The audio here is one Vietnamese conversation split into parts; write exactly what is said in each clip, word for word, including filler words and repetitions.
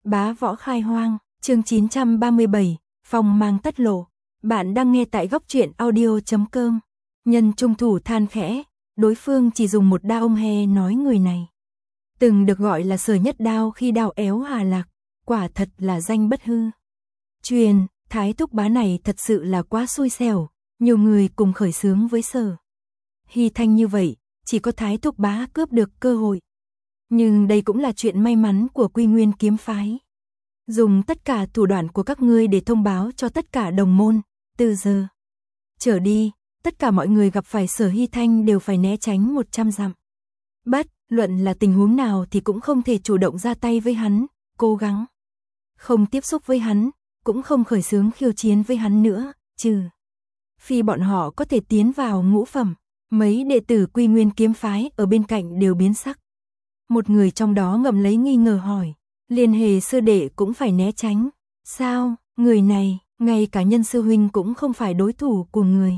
Bá võ khai hoang, chương chín trăm ba mươi bảy, phong mang tất lộ. Bạn đang nghe tại góc truyện audio chấm com. Nhân trung thủ than khẽ, đối phương chỉ dùng một đao he nói người này. Từng được gọi là sở nhất đao khi đao éo Hà Lạc, quả thật là danh bất hư. Truyền, Thái Thúc bá này thật sự là quá xui xẻo, nhiều người cùng khởi xướng với Sở Hy Thanh như vậy, chỉ có Thái Thúc bá cướp được cơ hội. Nhưng đây cũng là chuyện may mắn của Quy Nguyên kiếm phái. Dùng tất cả thủ đoạn của các ngươi để thông báo cho tất cả đồng môn, từ giờ trở đi, tất cả mọi người gặp phải Sở Hy Thanh đều phải né tránh một trăm dặm. Bất luận là tình huống nào thì cũng không thể chủ động ra tay với hắn, cố gắng không tiếp xúc với hắn, cũng không khởi xướng khiêu chiến với hắn nữa, trừ phi bọn họ có thể tiến vào ngũ phẩm. Mấy đệ tử Quy Nguyên kiếm phái ở bên cạnh đều biến sắc. Một người trong đó ngậm lấy nghi ngờ hỏi, Liên Hề sư đệ cũng phải né tránh. Sao, người này, ngay cả Nhân sư huynh cũng không phải đối thủ của người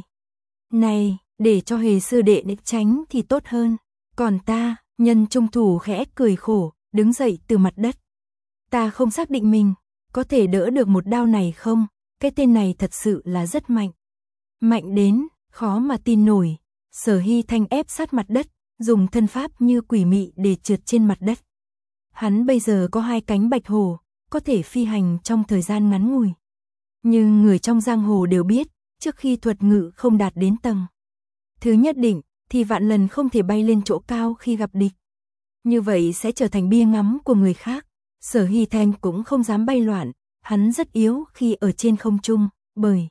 này, để cho Hề sư đệ né tránh thì tốt hơn. Còn ta, Nhân trung thủ khẽ cười khổ, đứng dậy từ mặt đất. Ta không xác định mình có thể đỡ được một đao này không, cái tên này thật sự là rất mạnh. Mạnh đến, khó mà tin nổi. Sở Hy Thanh ép sát mặt đất, dùng thân pháp như quỷ mị để trượt trên mặt đất. Hắn bây giờ có hai cánh bạch hổ, có thể phi hành trong thời gian ngắn ngủi. Nhưng người trong giang hồ đều biết, trước khi thuật ngự không đạt đến tầng thứ nhất định, thì vạn lần không thể bay lên chỗ cao khi gặp địch. Như vậy sẽ trở thành bia ngắm của người khác. Sở Hy Thanh cũng không dám bay loạn, hắn rất yếu khi ở trên không trung, bởi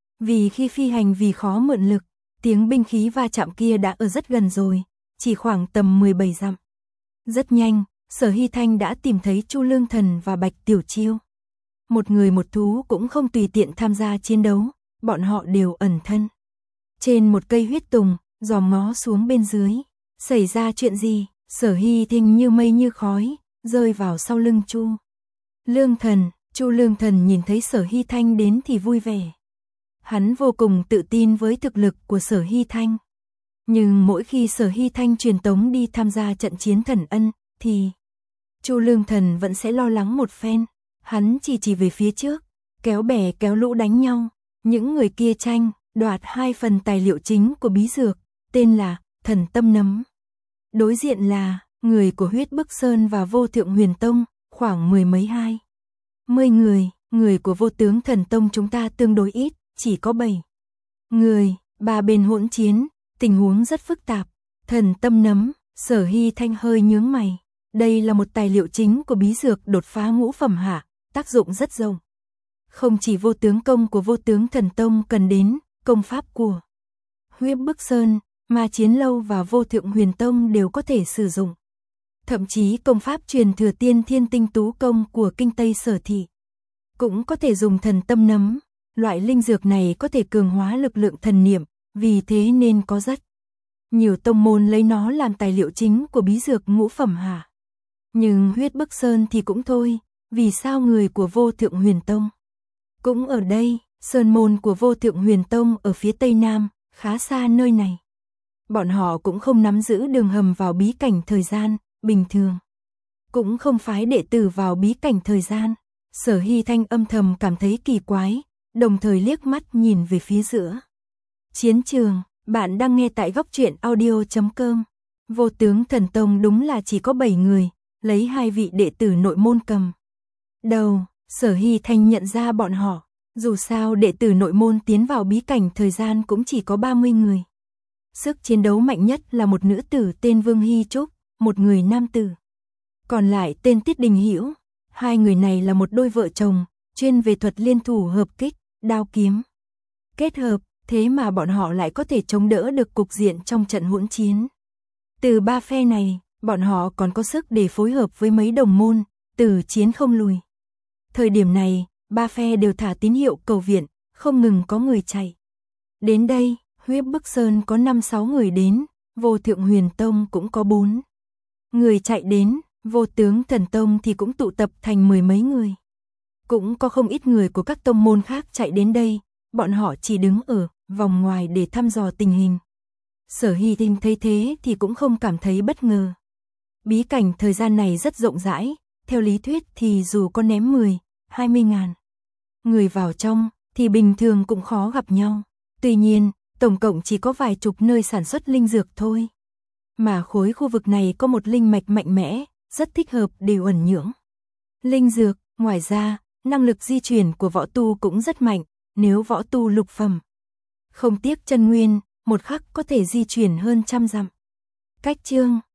vì khi phi hành vì khó mượn lực, tiếng binh khí va chạm kia đã ở rất gần rồi, chỉ khoảng tầm mười bảy dặm. Rất nhanh, Sở Hy Thanh đã tìm thấy Chu Lương Thần và Bạch Tiểu Chiêu. Một người một thú cũng không tùy tiện tham gia chiến đấu, bọn họ đều ẩn thân trên một cây huyết tùng, dòm ngó xuống bên dưới. Xảy ra chuyện gì? Sở Hy Thanh như mây như khói, rơi vào sau lưng Chu Lương Thần. Chu Lương Thần nhìn thấy Sở Hy Thanh đến thì vui vẻ. Hắn vô cùng tự tin với thực lực của Sở Hy Thanh. Nhưng mỗi khi Sở Hy Thanh truyền tống đi tham gia trận chiến Thần Ân, thì Chu Lương Thần vẫn sẽ lo lắng một phen. Hắn chỉ chỉ về phía trước, kéo bè kéo lũ đánh nhau. Những người kia tranh đoạt hai phần tài liệu chính của bí dược, tên là Thần Tâm Nấm. Đối diện là người của Huyết Bức Sơn và Vô Thượng Huyền Tông, khoảng mười mấy hai mươi người. Người của Vô Tướng Thần Tông chúng ta tương đối ít, chỉ có bảy người. Ba bên hỗn chiến, tình huống rất phức tạp. Thần Tâm Nấm, Sở Hy Thanh hơi nhướng mày. Đây là một tài liệu chính của bí dược đột phá ngũ phẩm hạ, tác dụng rất rộng. Không chỉ Vô Tướng Công của Vô Tướng Thần Tông cần đến, công pháp của Huyết Bức Sơn, Ma Chiến Lâu và Vô Thượng Huyền Tông đều có thể sử dụng. Thậm chí công pháp truyền thừa Tiên Thiên Tinh Tú Công của Kinh Tây Sở Thị cũng có thể dùng Thần Tâm Nấm. Loại linh dược này có thể cường hóa lực lượng thần niệm, vì thế nên có rất nhiều tông môn lấy nó làm tài liệu chính của bí dược ngũ phẩm hạ. Nhưng Huyết Bức Sơn thì cũng thôi, vì sao người của Vô Thượng Huyền Tông cũng ở đây? Sơn môn của Vô Thượng Huyền Tông ở phía tây nam, khá xa nơi này. Bọn họ cũng không nắm giữ đường hầm vào bí cảnh thời gian, bình thường cũng không phái đệ tử vào bí cảnh thời gian. Sở Hy Thanh âm thầm cảm thấy kỳ quái, đồng thời liếc mắt nhìn về phía giữa chiến trường. Bạn đang nghe tại góc truyện audio chấm com. Vô Tướng Thần Tông đúng là chỉ có bảy người, lấy hai vị đệ tử nội môn cầm đầu. Sở Hy Thanh nhận ra bọn họ, dù sao đệ tử nội môn tiến vào bí cảnh thời gian cũng chỉ có ba mươi người. Sức chiến đấu mạnh nhất là một nữ tử tên Vương Hy Trúc, một người nam tử còn lại tên Tiết Đình Hữu. Hai người này là một đôi vợ chồng, chuyên về thuật liên thủ hợp kích, đao kiếm kết hợp, thế mà bọn họ lại có thể chống đỡ được cục diện trong trận hỗn chiến. Từ ba phe này, bọn họ còn có sức để phối hợp với mấy đồng môn, từ chiến không lùi. Thời điểm này, ba phe đều thả tín hiệu cầu viện, không ngừng có người chạy đến đây. Huyết Bức Sơn có năm sáu người đến, Vô Thượng Huyền Tông cũng có bốn người chạy đến, Vô Tướng Thần Tông thì cũng tụ tập thành mười mấy người. Cũng có không ít người của các tông môn khác chạy đến đây, bọn họ chỉ đứng ở vòng ngoài để thăm dò tình hình. Sở Hy Thanh thấy thế thì cũng không cảm thấy bất ngờ. Bí cảnh thời gian này rất rộng rãi, Theo lý thuyết thì dù có ném mười, hai mươi ngàn người vào trong, thì bình thường cũng khó gặp nhau. Tuy nhiên, tổng cộng chỉ có vài chục nơi sản xuất linh dược thôi. Mà khối khu vực này có một linh mạch mạnh mẽ, rất thích hợp để uẩn nhưỡng linh dược. Ngoài ra, năng lực di chuyển của võ tu cũng rất mạnh, nếu võ tu lục phẩm. Không tiếc chân nguyên, một khắc có thể di chuyển hơn trăm dặm. Cách chương